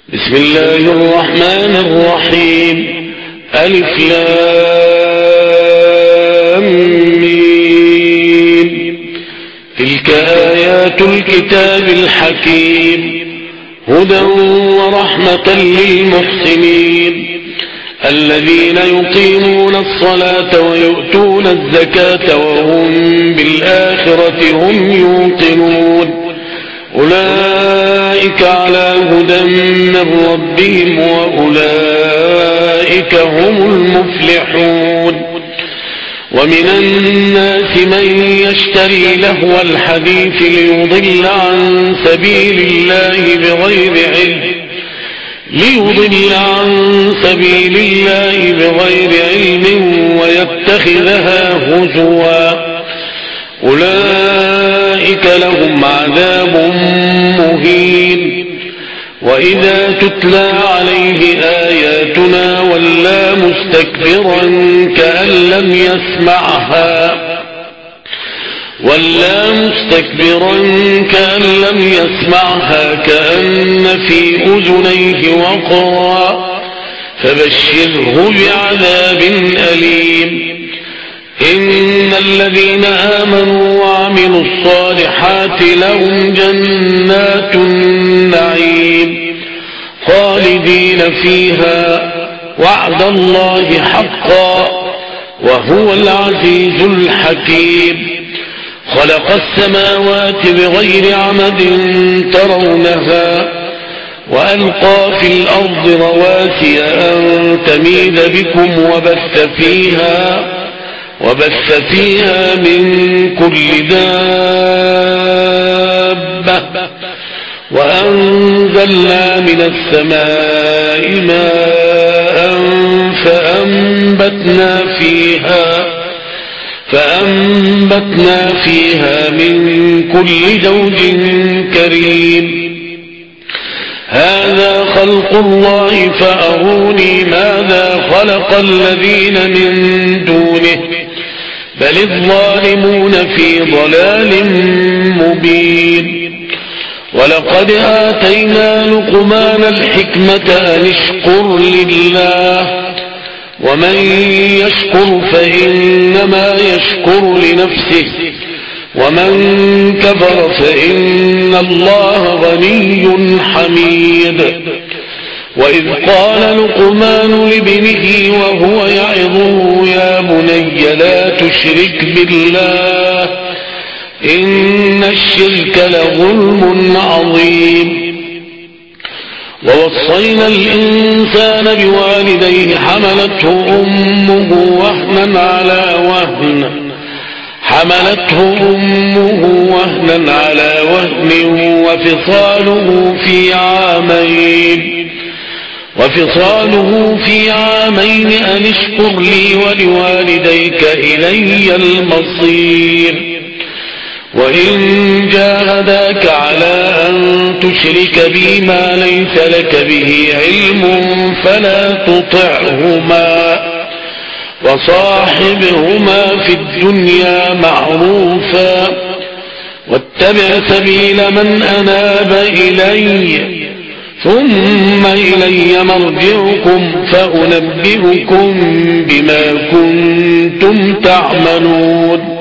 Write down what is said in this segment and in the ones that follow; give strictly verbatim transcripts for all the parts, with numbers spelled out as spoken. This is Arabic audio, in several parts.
بسم الله الرحمن الرحيم. ألف لام ميم. تلك آيات الكتاب الحكيم هدى ورحمة للمحسنين الذين يقيمون الصلاة ويؤتون الزكاة وهم بالآخرة هم يوقنون أولئك على هدى من ربهم وأولئك هم المفلحون. ومن الناس من يشتري لهو الحديث ليضل عن سبيل الله بغير علم ليضل عن سبيل الله بغير علم ويتخذها هزوا أولئك لهم عذاب مهين. وإذا تتلى عليه آياتنا ولى مستكبرا كأن لم يسمعها ولى مستكبرا كأن لم يسمعها كأن في أذنيه وقرا فبشره بعذاب أليم. إن الذين آمنوا وعملوا الصالحات لهم جنات النعيم خالدين فيها وعد الله حقا وهو العزيز الحكيم. خلق السماوات بغير عمد ترونها وألقى في الأرض رواسي أن تميد بكم وبث فيها وبث فيها من كل دابة وأنزلنا من السماء ماء فأنبتنا فيها فأنبتنا فيها من كل زوج كريم. هذا خلق الله فأروني ماذا خلق الذين من دونه بل الظالمون في ضلال مبين. ولقد آتينا لقمان الحكمة أن اشكر لله ومن يشكر فإنما يشكر لنفسه ومن كفر فإن الله غني حميد. وإذ قال لقمان لابنه وهو يعظه يا بني لا تشرك بالله إن الشرك لظلم عظيم. ووصينا الإنسان بوالديه حملته أمه وهنا على وهن حملته أمه وهنا على وهن وفصاله في عامين وفصاله في عامين أن اشكر لي ولوالديك إلي المصير. وإن جاهداك على أن تشرك بي ما ليس لك به علم فلا تطعهما وصاحبهما في الدنيا معروفا واتبع سبيل من أناب إلي ثم إلي مرجعكم فأنبئكم بما كنتم تعملون.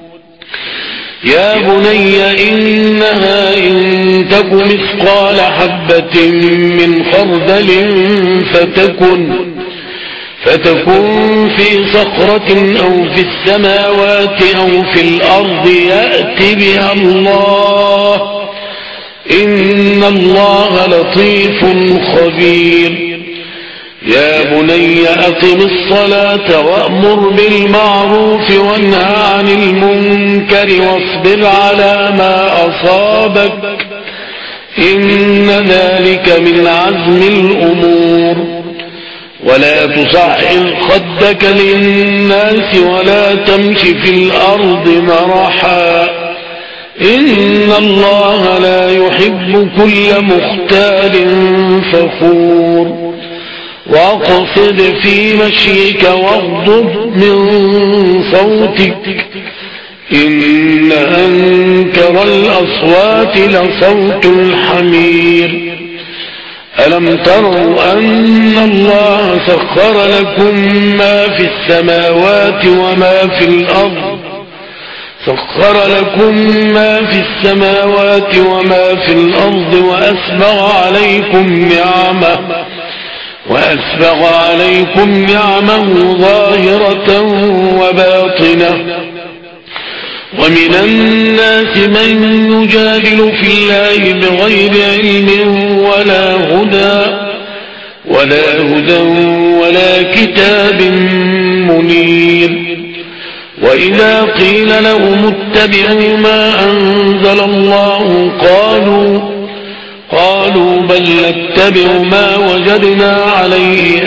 يا بني إنها إن تك مثقال حبة من خردل فتكن فتكن في صخرة أو في السماوات أو في الأرض يأت بها الله إن الله لطيف خبير. يا بني أقم الصلاة وأمر بالمعروف وانهى عن المنكر واصبر على ما أصابك إن ذلك من عزم الأمور. ولا تصعر خدك للناس ولا تمش في الأرض مرحا إن الله لا يحب كل مختال فخور. واقصد في مشيك واغضب من صوتك إن أنكر الأصوات لصوت الحمير ألم تروا أن الله سخر لكم ما في السماوات وما في الأرض سخر لكم ما في السماوات وما في الأرض وأسبغ عليكم نعمه وأسبغ عليكم نعمه ظاهرة وباطنة ومن الناس من يجادل في الله بغير علم ولا هدى ولا هدى ولا كتاب منير وإذا قيل لهم اتبعوا ما أنزل الله قالوا قالوا بل نتبع ما وجدنا عليه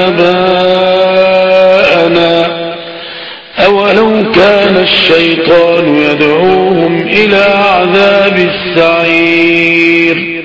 آباءنا أولو كان الشيطان يدعوهم إلى عذاب السعير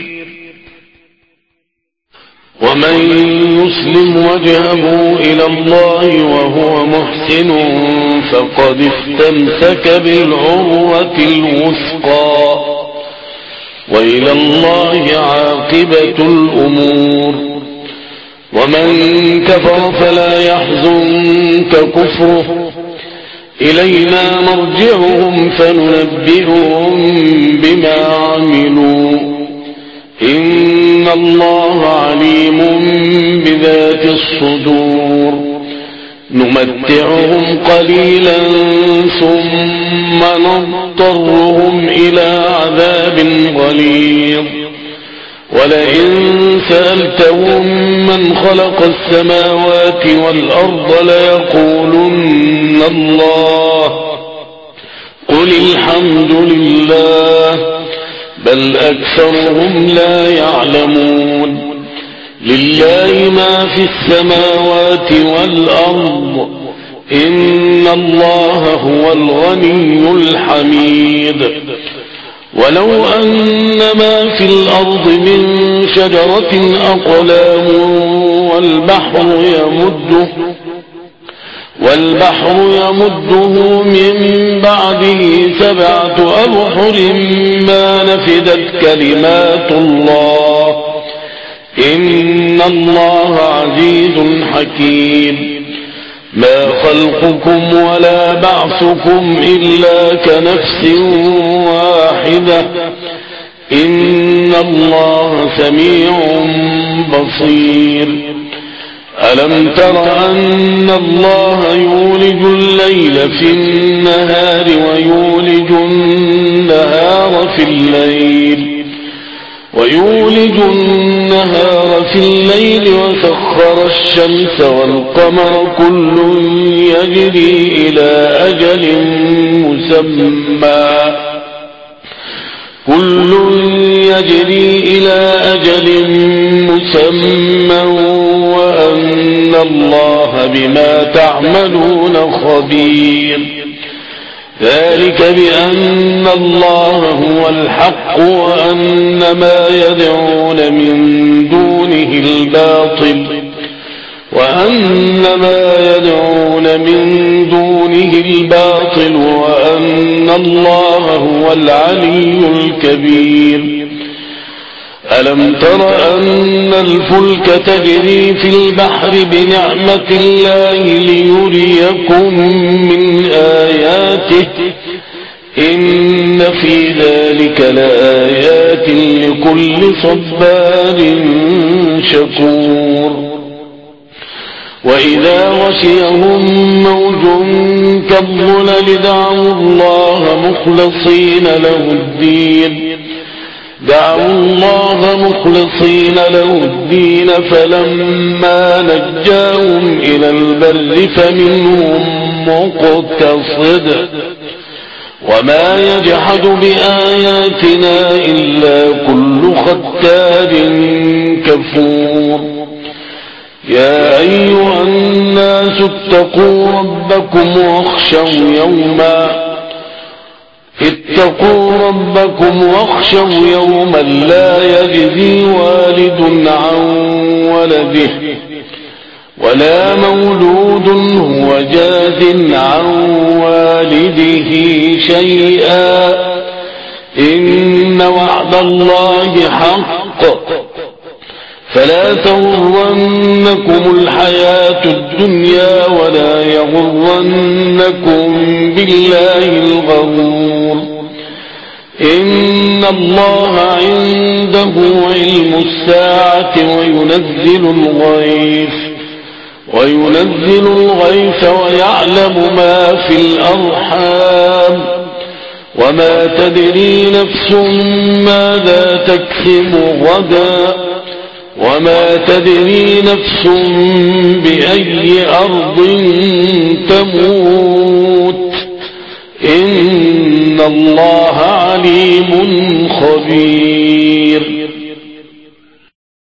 ومن يسلم وجهه إلى الله وهو محسن فقد استمسك بالعروة الوثقى وإلى الله عاقبة الأمور ومن كفر فلا يحزنك كفره إلينا مرجعهم فننبئهم بما عملوا إن الله عليم بذات الصدور نمتعهم قليلا ثم نضطرهم إلى عذاب غليظ ولئن سألتهم من خلق السماوات والأرض ليقولن الله قل الحمد لله بل أكثرهم لا يعلمون لله ما في السماوات والأرض إن الله هو الغني الحميد ولو أن ما في الأرض من شجرة أقلام والبحر يمده والبحر يمده من بعده سبعة أبحر ما نفدت كلمات الله إن الله عزيز حكيم ما خلقكم ولا بعثكم إلا كنفس واحدة إن الله سميع بصير ألم تر أن الله يولج الليل في النهار ويولج النهار في الليل ويولج النهار في الليل وسخر الشمس والقمر كل يجري إلى أجل مسمى كل يجري إلى أجل مسمى وأن الله بما تعملون خبير ذلك بأن الله هو الحق وأن ما يدعون من دونه الباطل وأن ما يدعون من دونه الباطل وأن الله هو العلي الكبير ألم تر أن الفلك تجري في البحر بنعمة الله ليريكم من آياته إن في ذلك لآيات لكل صبار شكور وإذا غشيهم موج كالظلل دعوا الله مخلصين له الدين دعوا الله مخلصين له الدين فلما نجاهم إلى البر فمنهم مقتصد وما يجحد بآياتنا إلا كل ختار كفور يا أيها الناس اتقوا ربكم واخشوا يوما اتقوا ربكم واخشوا يوما لا يجزي والد عن ولده ولا مولود هو جاز عن والده شيئا إن وعد الله حق فلا تغرنكم الحياة الدنيا ولا يغرنكم بالله الغرور إن الله عنده علم الساعة وينزل الغيث وينزل الغيث ويعلم ما في الأرحام وما تدري نفس ماذا تكسب غدا وما تدري نفس بأي أرض تموت إن الله عليم خبير